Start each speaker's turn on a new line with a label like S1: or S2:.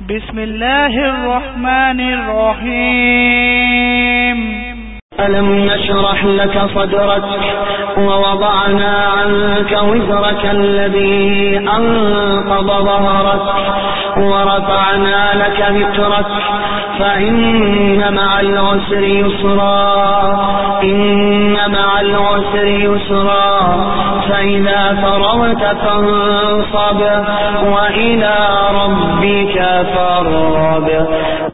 S1: بسم الله الرحمن الرحيم.
S2: ألم نشرح لك صدرك ووضعنا عنك وزرك الذي أنقض ظهرك ورفعنا لك ذكرك فإن مع العسر يسرا إن مع العسر يسرا فإذا فرغت فانصب وإلى ربك فارغب